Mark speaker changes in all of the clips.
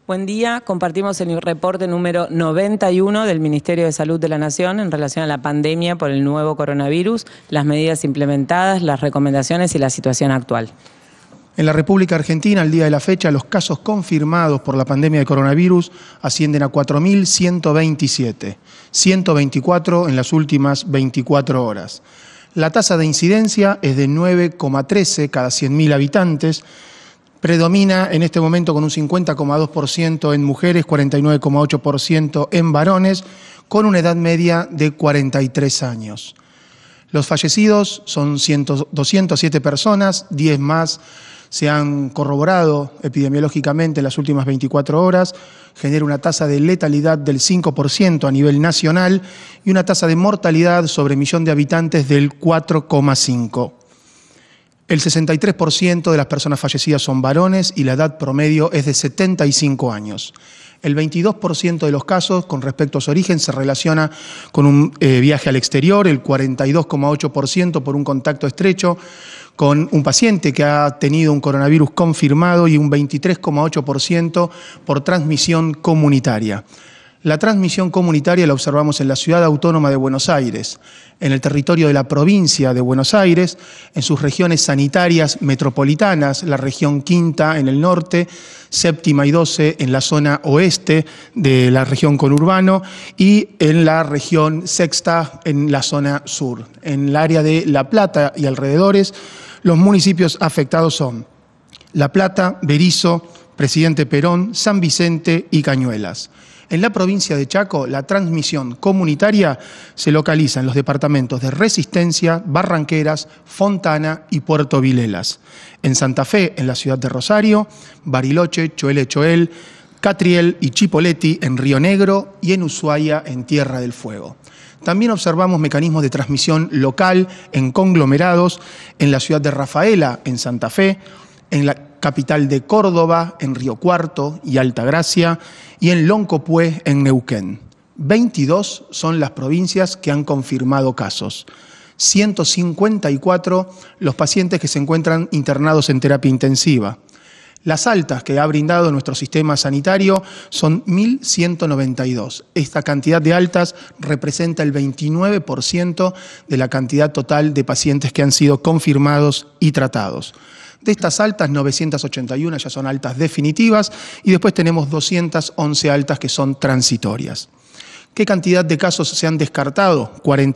Speaker 1: Buen día, compartimos el reporte número 91 del Ministerio de Salud de la Nación en relación a la pandemia por el nuevo coronavirus, las medidas implementadas, las recomendaciones y la situación actual.
Speaker 2: En la República Argentina, al día de la fecha, los casos confirmados por la pandemia de coronavirus ascienden a 4.127, 124 en las últimas 24 horas. La tasa de incidencia es de 9,13 cada 100.000 habitantes. Predomina en este momento con un 50,2% en mujeres, 49,8% en varones, con una edad media de 43 años. Los fallecidos son 207 personas, 10 más se han corroborado epidemiológicamente en las últimas 24 horas, genera una tasa de letalidad del 5% a nivel nacional y una tasa de mortalidad sobre millón de habitantes del 4,5%. El 63% de las personas fallecidas son varones y la edad promedio es de 75 años. El 22% de los casos con respecto a su origen se relaciona con un viaje al exterior, el 42,8% por un contacto estrecho con un paciente que ha tenido un coronavirus confirmado y un 23,8% por transmisión comunitaria. La transmisión comunitaria la observamos en la Ciudad Autónoma de Buenos Aires, en el territorio de la provincia de Buenos Aires, en sus regiones sanitarias metropolitanas, la región quinta en el norte, séptima y 12 en la zona oeste de la región conurbano y en la región sexta en la zona sur. En el área de La Plata y alrededores, los municipios afectados son La Plata, Berisso, Presidente Perón, San Vicente y Cañuelas. En la provincia de Chaco, la transmisión comunitaria se localiza en los departamentos de Resistencia, Barranqueras, Fontana y Puerto Vilelas. En Santa Fe, en la ciudad de Rosario, Bariloche, Choel, Catriel y Chipoleti en Río Negro y en Ushuaia en Tierra del Fuego. También observamos mecanismos de transmisión local en conglomerados en la ciudad de Rafaela, en Santa Fe, en la capital de Córdoba, en Río Cuarto y Altagracia, y en Loncopué, en Neuquén. 22 son las provincias que han confirmado casos. 154 los pacientes que se encuentran internados en terapia intensiva. Las altas que ha brindado nuestro sistema sanitario son 1.192. Esta cantidad de altas representa el 29% de la cantidad total de pacientes que han sido confirmados y tratados. De estas altas, 981 ya son altas definitivas y después tenemos 211 altas que son transitorias. ¿Qué cantidad de casos se han descartado?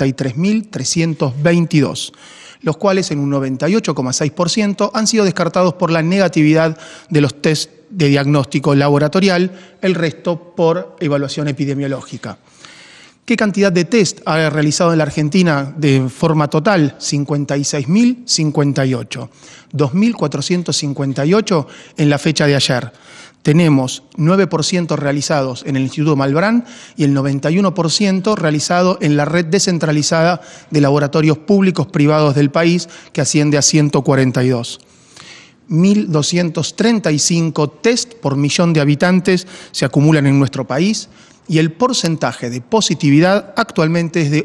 Speaker 2: 43.322, los cuales en un 98,6% han sido descartados por la negatividad de los test de diagnóstico laboratorial, el resto por evaluación epidemiológica. ¿Qué cantidad de test ha realizado en la Argentina de forma total? 56.058. 2.458 en la fecha de ayer. Tenemos 9% realizados en el Instituto Malbrán y el 91% realizado en la red descentralizada de laboratorios públicos privados del país, que asciende a 142. 1.235 test por millón de habitantes se acumulan en nuestro país y el porcentaje de positividad actualmente es de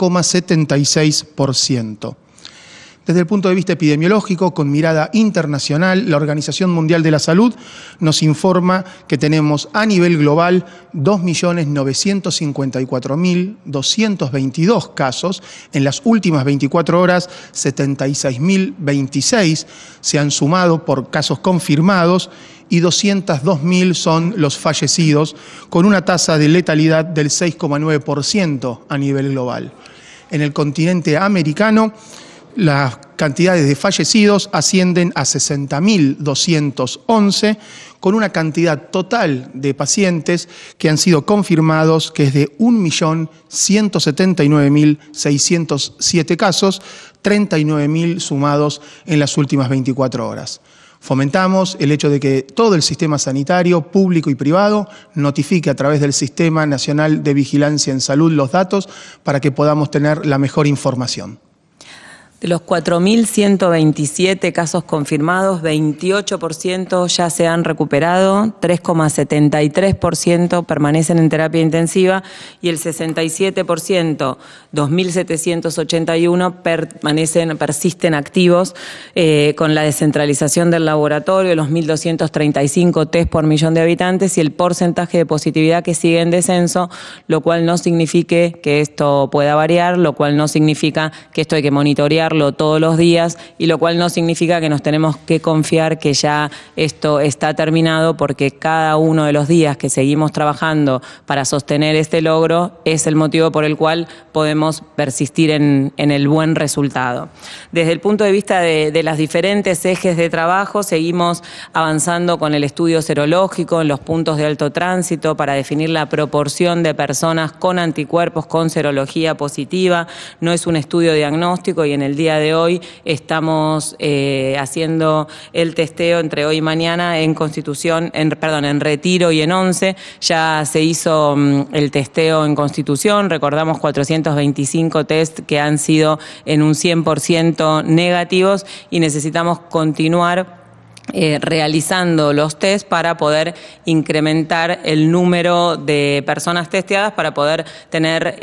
Speaker 2: 8,76%. Desde el punto de vista epidemiológico, con mirada internacional, la Organización Mundial de la Salud nos informa que tenemos a nivel global 2.954.222 casos. En las últimas 24 horas, 76.026 se han sumado por casos confirmados y 202.000 son los fallecidos, con una tasa de letalidad del 6,9% a nivel global. En el continente americano, las cantidades de fallecidos ascienden a 60.211, con una cantidad total de pacientes que han sido confirmados, que es de 1.179.607 casos, 39.000 sumados en las últimas 24 horas. Fomentamos el hecho de que todo el sistema sanitario, público y privado, notifique a través del Sistema Nacional de Vigilancia en Salud los datos para que podamos tener la mejor información.
Speaker 1: De los 4.127 casos confirmados, 28% ya se han recuperado, 3,73% permanecen en terapia intensiva y el 67%, 2.781, persisten activos con la descentralización del laboratorio, los 1.235 test por millón de habitantes y el porcentaje de positividad que sigue en descenso, lo cual no significa que esto pueda variar, lo cual no significa que esto hay que monitorear todos los días y lo cual no significa que nos tenemos que confiar que ya esto está terminado, porque cada uno de los días que seguimos trabajando para sostener este logro es el motivo por el cual podemos persistir en el buen resultado. Desde el punto de vista de las diferentes ejes de trabajo, seguimos avanzando con el estudio serológico en los puntos de alto tránsito para definir la proporción de personas con anticuerpos con serología positiva. No es un estudio diagnóstico y en el día de hoy estamos haciendo el testeo entre hoy y mañana en Constitución, en Retiro y en Once. Ya se hizo el testeo en Constitución, recordamos 425 test que han sido en un 100% negativos y necesitamos continuar realizando los test para poder incrementar el número de personas testeadas para poder tener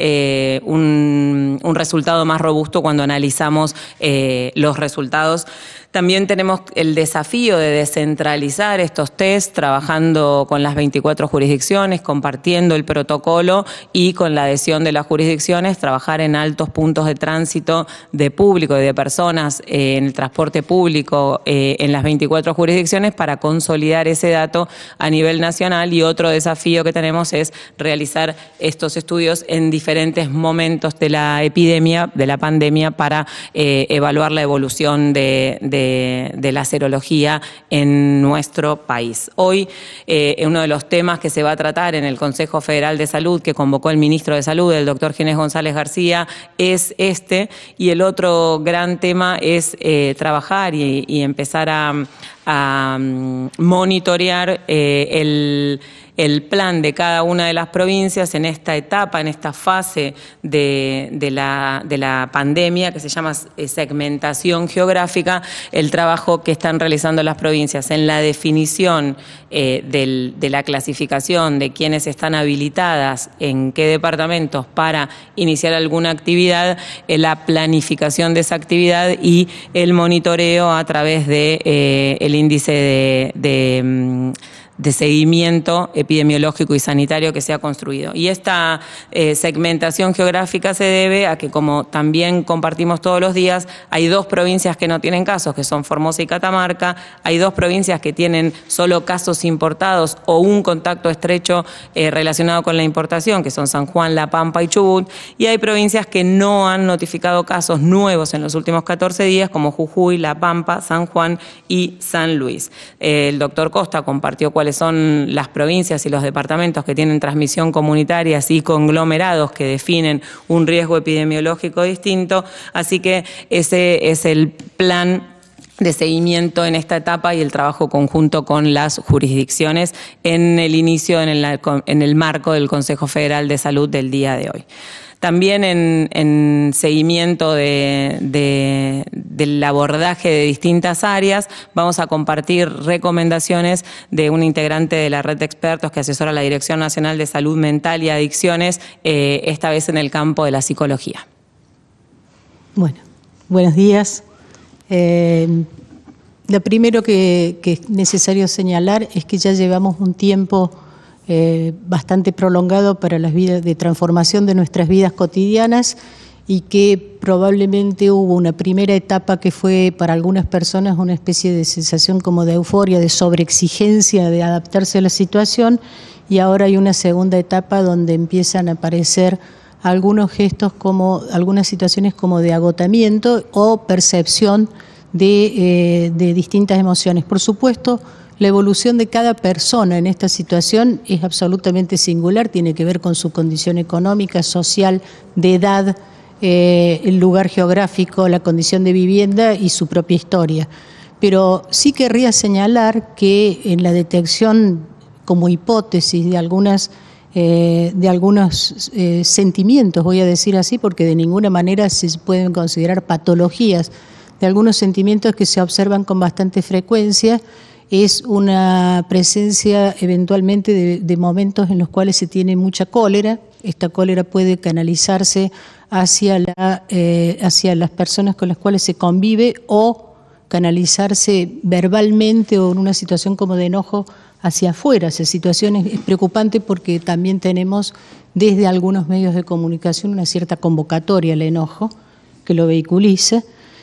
Speaker 1: un resultado más robusto cuando analizamos los resultados. También tenemos el desafío de descentralizar estos test, trabajando con las 24 jurisdicciones, compartiendo el protocolo y con la adhesión de las jurisdicciones, trabajar en altos puntos de tránsito de público y de personas en el transporte público en las 24 jurisdicciones para consolidar ese dato a nivel nacional. Y otro desafío que tenemos es realizar estos estudios en diferentes momentos de la epidemia, de la pandemia, para evaluar la evolución de la serología en nuestro país. Hoy uno de los temas que se va a tratar en el Consejo Federal de Salud que convocó el ministro de Salud, el doctor Ginés González García, es este, y el otro gran tema es trabajar y empezar a monitorear el plan de cada una de las provincias en esta etapa, en esta fase de la pandemia, que se llama segmentación geográfica, el trabajo que están realizando las provincias en la definición de la clasificación de quienes están habilitadas en qué departamentos para iniciar alguna actividad, la planificación de esa actividad y el monitoreo a través de el índice de seguimiento epidemiológico y sanitario que se ha construido. Y esta segmentación geográfica se debe a que, como también compartimos todos los días, hay 2 provincias que no tienen casos, que son Formosa y Catamarca, hay 2 provincias que tienen solo casos importados o un contacto estrecho relacionado con la importación, que son San Juan, La Pampa y Chubut, y hay provincias que no han notificado casos nuevos en los últimos 14 días, como Jujuy, La Pampa, San Juan y San Luis. El doctor Costa compartió cuáles son las provincias y los departamentos que tienen transmisión comunitaria, así conglomerados que definen un riesgo epidemiológico distinto, así que ese es el plan de seguimiento en esta etapa y el trabajo conjunto con las jurisdicciones en el inicio, en el marco del Consejo Federal de Salud del día de hoy. También en seguimiento del abordaje de distintas áreas, vamos a compartir recomendaciones de un integrante de la red de expertos que asesora la Dirección Nacional de Salud Mental y Adicciones, esta vez en el campo de la psicología.
Speaker 3: Bueno, buenos días. Lo primero que es necesario señalar es que ya llevamos un tiempo bastante prolongado para las vidas de transformación de nuestras vidas cotidianas y que probablemente hubo una primera etapa que fue para algunas personas una especie de sensación como de euforia, de sobreexigencia, de adaptarse a la situación, y ahora hay una segunda etapa donde empiezan a aparecer algunos gestos como, algunas situaciones como de agotamiento o percepción de distintas emociones. Por supuesto, la evolución de cada persona en esta situación es absolutamente singular, tiene que ver con su condición económica, social, de edad, el lugar geográfico, la condición de vivienda y su propia historia. Pero sí querría señalar que en la detección como hipótesis de algunas de algunos sentimientos, voy a decir así, porque de ninguna manera se pueden considerar patologías, de algunos sentimientos que se observan con bastante frecuencia. Es una presencia eventualmente de momentos en los cuales se tiene mucha cólera. Esta cólera puede canalizarse hacia las personas con las cuales se convive o canalizarse verbalmente o en una situación como de enojo hacia afuera. Esa situación es preocupante porque también tenemos desde algunos medios de comunicación una cierta convocatoria al enojo que lo vehiculiza.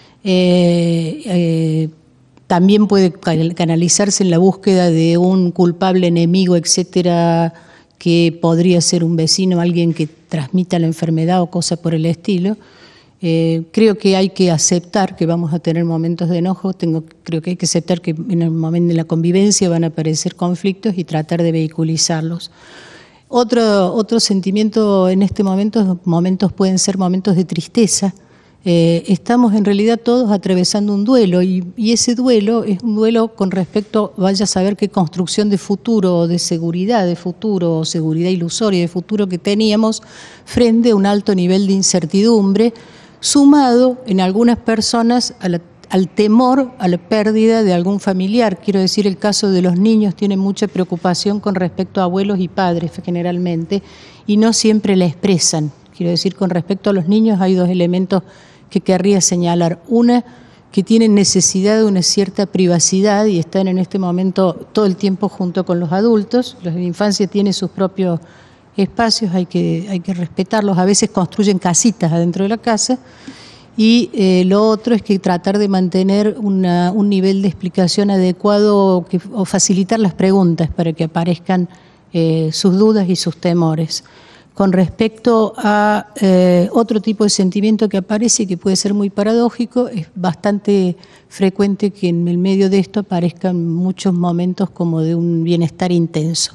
Speaker 3: También puede canalizarse en la búsqueda de un culpable, enemigo, etcétera, que podría ser un vecino, alguien que transmita la enfermedad o cosa por el estilo. Creo que hay que aceptar que vamos a tener momentos de enojo, creo que hay que aceptar que en el momento de la convivencia van a aparecer conflictos y tratar de vehiculizarlos. Otro sentimiento en este momento, momentos pueden ser momentos de tristeza. Estamos en realidad todos atravesando un duelo y ese duelo es un duelo con respecto, vaya a saber qué construcción de futuro o de seguridad de futuro o seguridad ilusoria de futuro que teníamos frente a un alto nivel de incertidumbre, sumado en algunas personas al temor a la pérdida de algún familiar. Quiero decir, el caso de los niños tiene mucha preocupación con respecto a abuelos y padres generalmente y no siempre la expresan. Quiero decir, con respecto a los niños hay dos elementos que querría señalar. Una, que tienen necesidad de una cierta privacidad y están en este momento todo el tiempo junto con los adultos. La infancia tiene sus propios espacios, hay que respetarlos. A veces construyen casitas adentro de la casa. Y lo otro es que tratar de mantener un nivel de explicación adecuado o facilitar las preguntas para que aparezcan sus dudas y sus temores. Con respecto a otro tipo de sentimiento que aparece y que puede ser muy paradójico, es bastante frecuente que en el medio de esto aparezcan muchos momentos como de un bienestar intenso.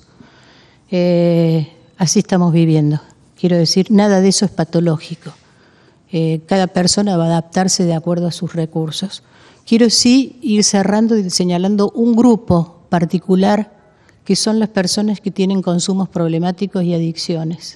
Speaker 3: Así estamos viviendo. Quiero decir, nada de eso es patológico. Cada persona va a adaptarse de acuerdo a sus recursos. Quiero sí ir cerrando y señalando un grupo particular que son las personas que tienen consumos problemáticos y adicciones,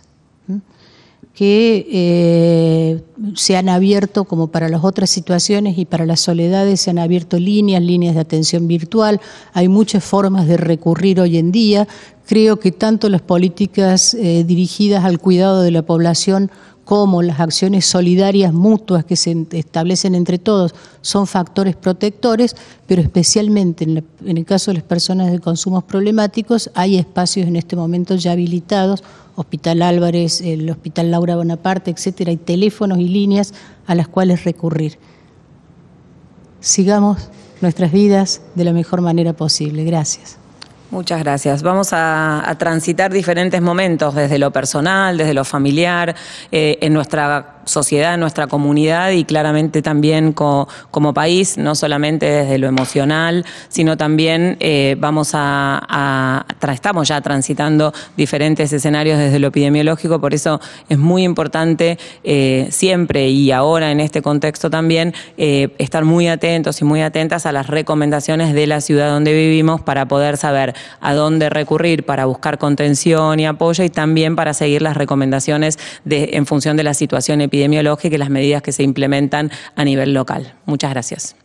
Speaker 3: que se han abierto, como para las otras situaciones y para las soledades, se han abierto líneas de atención virtual. Hay muchas formas de recurrir hoy en día. Creo que tanto las políticas dirigidas al cuidado de la población como las acciones solidarias mutuas que se establecen entre todos son factores protectores, pero especialmente en el caso de las personas de consumos problemáticos hay espacios en este momento ya habilitados, Hospital Álvarez, el Hospital Laura Bonaparte, etcétera, hay teléfonos y líneas a las cuales recurrir. Sigamos nuestras vidas de la mejor manera posible. Gracias.
Speaker 1: Muchas gracias. Vamos a transitar diferentes momentos desde lo personal, desde lo familiar, en nuestra sociedad, en nuestra comunidad y claramente también como país, no solamente desde lo emocional, sino también estamos ya transitando diferentes escenarios desde lo epidemiológico, por eso es muy importante siempre y ahora en este contexto también estar muy atentos y muy atentas a las recomendaciones de la ciudad donde vivimos para poder saber a dónde recurrir para buscar contención y apoyo y también para seguir las recomendaciones en función de la situación epidemiológica y las medidas que se implementan a nivel local. Muchas gracias.